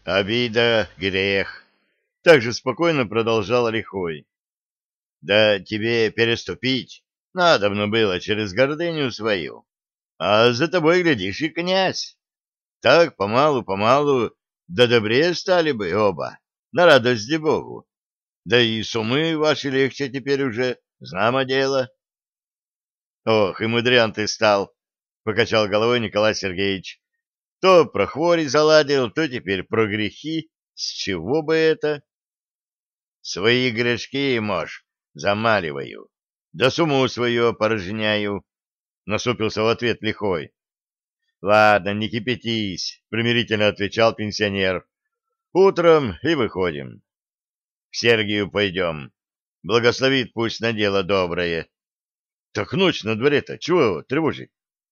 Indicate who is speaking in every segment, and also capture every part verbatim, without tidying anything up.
Speaker 1: Обида, грех. Так же спокойно продолжал Лихой. Да тебе переступить надобно было через гордыню свою. А за тобой, глядишь, и князь. Так помалу-помалу да добрее стали бы оба, на радость Богу. Да и сумы ваши легче теперь уже, знамо дело. Ох, и мудрен ты стал, — покачал головой Николай Сергеевич. То про хвори заладил, то теперь про грехи. С чего бы это? Свои грешки, мож, замаливаю, да сумму свою опорожняю, — насупился в ответ Лихой. — Ладно, не кипятись, — примирительно отвечал пенсионер. — Утром и выходим. К Сергию пойдем. Благословит пусть на дело доброе. Так ночь на дворе-то, чего его тревожить?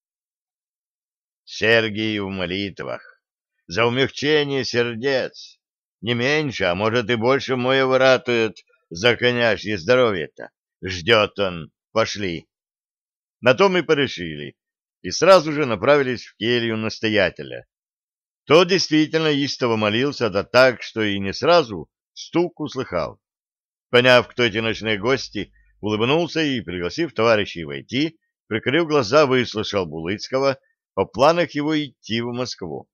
Speaker 1: Сергий в молитвах. За умягчение сердец. Не меньше, а может и больше моего ратует за коняшье здоровье-то. Ждет он. Пошли. На то мы порешили. И сразу же направились в келью настоятеля. Тот действительно истово молился, да так, что и не сразу стук услыхал. Поняв, кто эти ночные гости, улыбнулся и, пригласив товарищей войти, прикрыв глаза, выслушал Булыцкого о планах его идти в Москву.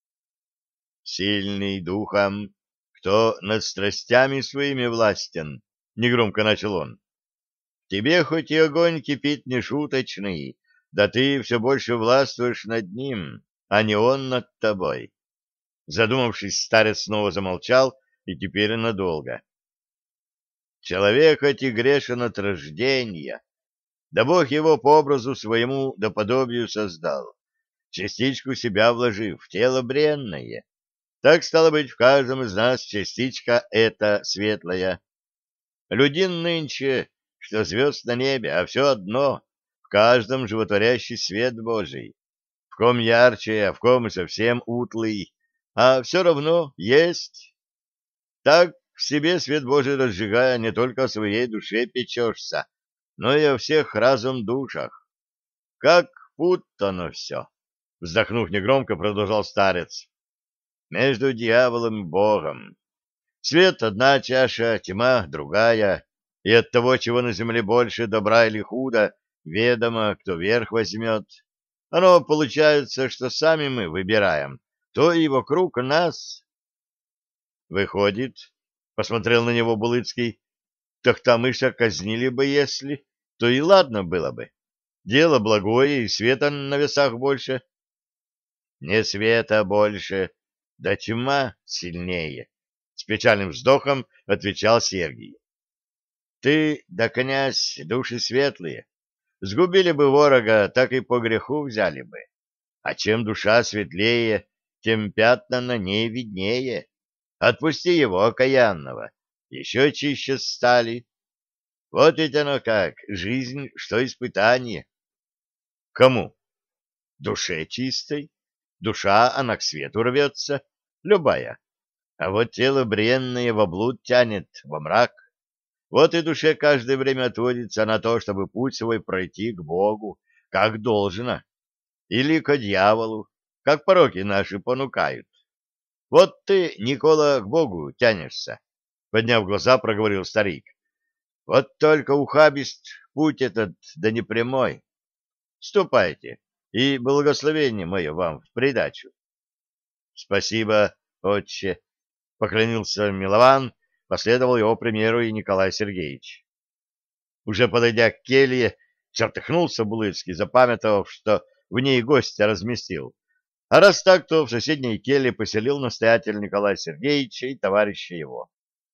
Speaker 1: «Сильный духом, кто над страстями своими властен», — негромко начал он. «Тебе хоть и огонь кипит нешуточный, да ты все больше властвуешь над ним, а не он над тобой». Задумавшись, старец снова замолчал и теперь надолго. «Человек хоть и грешен от рождения, да Бог его по образу своему да подобию создал, частичку себя вложив в тело бренное. Так, стало быть, в каждом из нас частичка эта светлая. Людей нынче, что звезд на небе, а все одно, в каждом животворящий свет Божий. В ком ярче, а в ком и совсем утлый, а все равно есть. Так в себе свет Божий разжигая, не только о своей душе печешься, но и о всех разум душах. Как путано все. Вздохнув негромко, продолжал старец. Между дьяволом и Богом. Свет — одна чаша, тьма — другая, и от того, чего на земле больше, добра или худа, ведомо, кто верх возьмет. Оно получается, что сами мы выбираем, то и вокруг нас. Выходит, — посмотрел на него Булыцкий, — так Тахтамыша казнили бы, если, то и ладно было бы. Дело благое, и света на весах больше. Не света больше, да тьма сильнее, — с печальным вздохом отвечал Сергий. Ты да князь, души светлые, сгубили бы ворога, так и по греху взяли бы. А чем душа светлее, тем пятна на ней виднее. Отпусти его, окаянного, еще чище стали. Вот ведь оно как, жизнь, что испытание. Кому? Душе чистой. Душа, она к свету рвется, любая. А вот тело бренное во блуд тянет, во мрак. Вот и душе каждое время отводится на то, чтобы путь свой пройти к Богу, как должно, или к дьяволу, как пороки наши понукают. Вот ты, Никола, к Богу тянешься, — подняв глаза, проговорил старик. Вот только ухабист путь этот, да не прямой. Ступайте, и благословение мое вам в придачу. — Спасибо, отче, — поклонился Милован, последовал его примеру и Николай Сергеевич. Уже подойдя к келье, чертыхнулся Булыцкий, запамятовав, что в ней гостя разместил. А раз так, то в соседней келье поселил настоятель Николай Сергеевича и товарища его.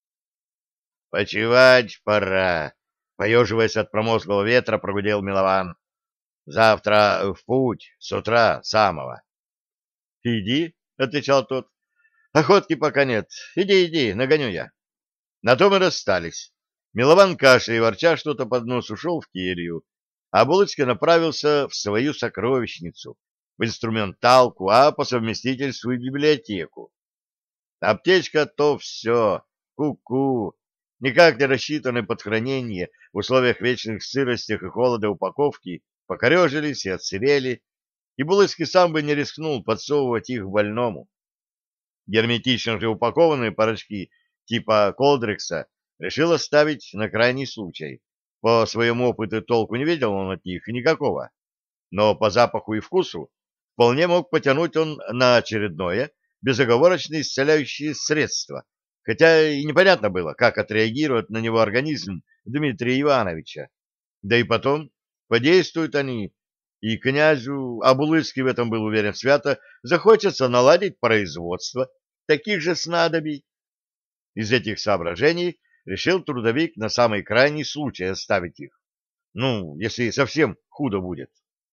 Speaker 1: — Почевать пора, — поеживаясь от промозглого ветра, прогудел Милован. — Завтра в путь, с утра самого. — Иди, — отвечал тот. — Охотки пока нет. Иди, иди, нагоню я. На то мы расстались. Милован, кашляя и ворча что-то под нос, ушел в келью, а Булыцкий направился в свою сокровищницу, в инструменталку, а по совместительству и библиотеку. Аптечка — то все, ку-ку, никак не рассчитанные под хранение в условиях вечных сыростях и холода упаковки покорежились и отсырели, и Булыцкий сам бы не рискнул подсовывать их больному. Герметично же упакованные порошки типа Колдрекса решил оставить на крайний случай. По своему опыту толку не видел он от них никакого, но по запаху и вкусу вполне мог потянуть он на очередное безоговорочно исцеляющее средство, хотя и непонятно было, как отреагирует на него организм Дмитрия Ивановича. Да и потом, подействуют они, и князю, а Булыцкий в этом был уверен свято, захочется наладить производство таких же снадобий. Из этих соображений решил трудовик на самый крайний случай оставить их. Ну, если совсем худо будет.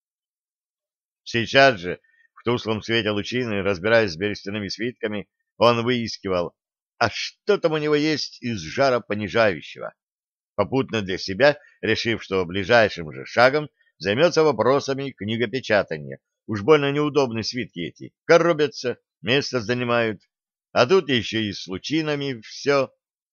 Speaker 1: Сейчас же, в тусклом свете лучины, разбираясь с берестяными свитками, он выискивал, а что там у него есть из жара понижающего, попутно для себя решив, что ближайшим же шагом займется вопросами книгопечатания. Уж больно неудобны свитки эти, коробятся, место занимают, а тут еще и с лучинами все.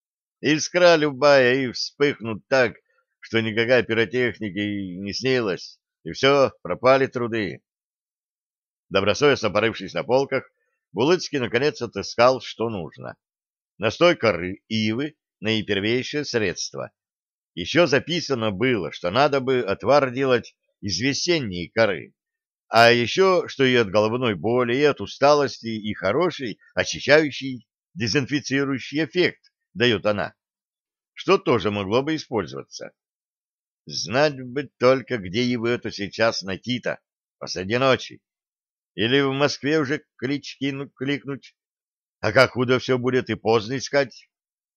Speaker 1: Искра любая и вспыхнут так, что никакая пиротехника и не снилась, и все, пропали труды. Добросовестно порывшись на полках, Булыцкий наконец отыскал, что нужно. Настой коры ивы — наипервейшее средство. Еще записано было, что надо бы отвар делать из весенней коры, а еще, что и от головной боли, и от усталости, и хороший очищающий, дезинфицирующий эффект дает она, что тоже могло бы использоваться. Знать бы только, где его это сейчас найти-то, посреди ночи. Или в Москве уже клич кину, кликнуть. А как худо все будет и поздно искать.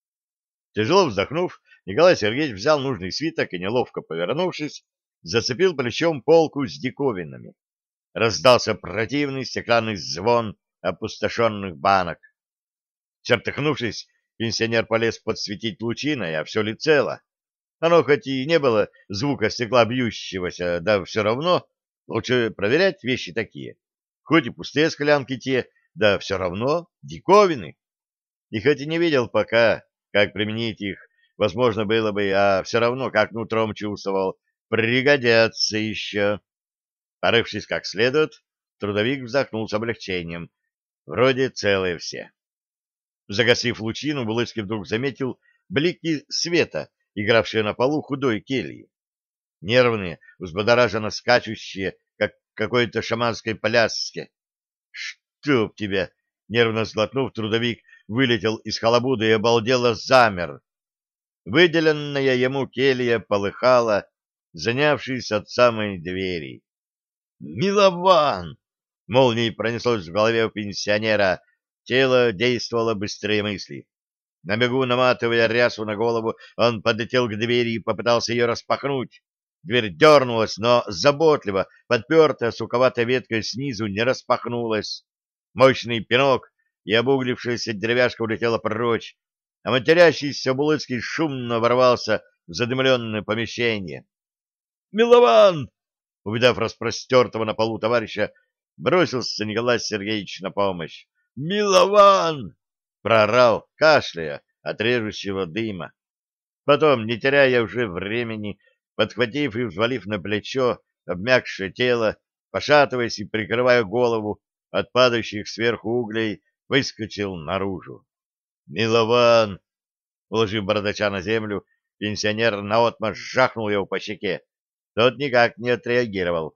Speaker 1: Тяжело вздохнув, Николай Сергеевич взял нужный свиток и, неловко повернувшись, зацепил плечом полку с диковинами. Раздался противный стеклянный звон опустошенных банок. Чертыхнувшись, пенсионер полез подсветить лучиной, а все ли цело. Оно хоть и не было звука стекла бьющегося, да все равно лучше проверять вещи такие. Хоть и пустые склянки те, да все равно диковины. И хоть и не видел пока, как применить их, возможно было бы, а все равно, как нутром чувствовал, пригодятся еще. Порывшись как следует, трудовик вздохнул с облегчением. Вроде целые все. Загасив лучину, Булыцкий вдруг заметил блики света, игравшие на полу худой кельи. Нервные, взбодораженно скачущие, как в какой-то шаманской пляске. «Чтоб тебя!» — нервно сглотнув, трудовик вылетел из халабуды и обалдело замер. Выделенная ему келья полыхала, занявшись от самой двери. «Милован!» — молнией пронеслось в голове у пенсионера. Тело действовало быстрее мысли. На бегу, наматывая рясу на голову, он подлетел к двери и попытался ее распахнуть. Дверь дернулась, но заботливо, подпертая суковатой веткой снизу, не распахнулась. Мощный пинок, и обуглившаяся деревяшка улетела прочь, а матерящийся Булыцкий шумно ворвался в задымленное помещение. «Милован!» Увидав распростертого на полу товарища, бросился Николай Сергеевич на помощь. «Милован!» — проорал, кашляя от режущего дыма. Потом, не теряя уже времени, подхватив и взвалив на плечо обмякшее тело, пошатываясь и прикрывая голову от падающих сверху углей, выскочил наружу. «Милован!» Уложив бородача на землю, пенсионер наотмашь жахнул его по щеке. Тот никак не отреагировал.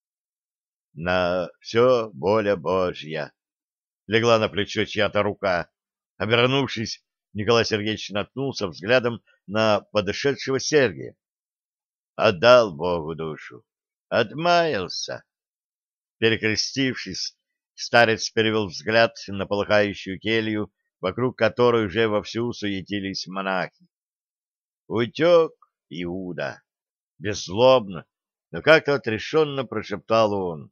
Speaker 1: «На все воля Божья!» Легла на плечо чья-то рука. Обернувшись, Николай Сергеевич наткнулся взглядом на подошедшего Сергия. Отдал Богу душу. Отмаялся. Перекрестившись, старец перевел взгляд на полыхающую келью, вокруг которой уже вовсю суетились монахи. Утек Иуда. Беззлобно, но как-то отрешенно прошептал он.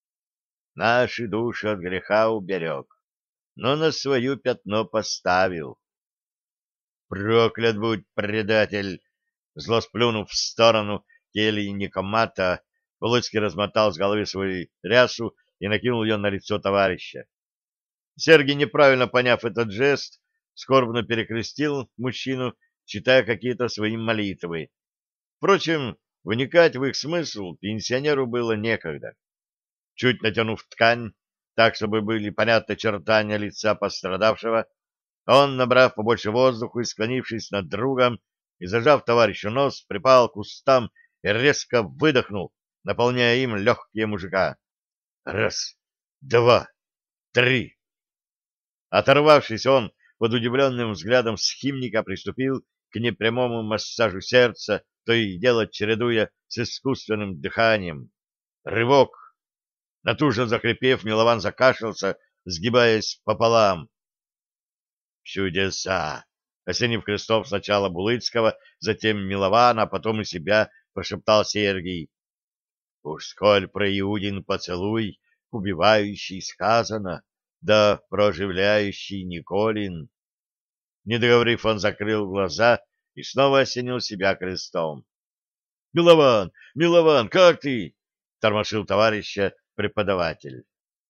Speaker 1: Наши души от греха уберег, но на свою пятно поставил. Проклят будь предатель! Зло сплюнув в сторону кельи Никомата, Полоцкий размотал с головы свою рясу и накинул ее на лицо товарища. Сергий, неправильно поняв этот жест, скорбно перекрестил мужчину, читая какие-то свои молитвы. Впрочем, вникать в их смысл пенсионеру было некогда. Чуть натянув ткань, так, чтобы были понятны очертания лица пострадавшего. Он, набрав побольше воздуха и склонившись над другом и зажав товарищу нос, припал к кустам и резко выдохнул, наполняя им легкие мужика. Раз, два, три. Оторвавшись, он под удивленным взглядом схимника приступил к непрямому массажу сердца, то и дело чередуя с искусственным дыханием. Рывок. Натужно захрипев, Милован закашлялся, сгибаясь пополам. «Чудеса!» Осенив крестов сначала Булыцкого, затем Милована, а потом и себя, прошептал Сергий. «Уж сколь про Иудин поцелуй, убивающий сказано, да проживляющий Николин». Не договорив, он закрыл глаза и снова осенил себя крестом. «Милован! Милован, как ты?» — тормошил товарища преподаватель.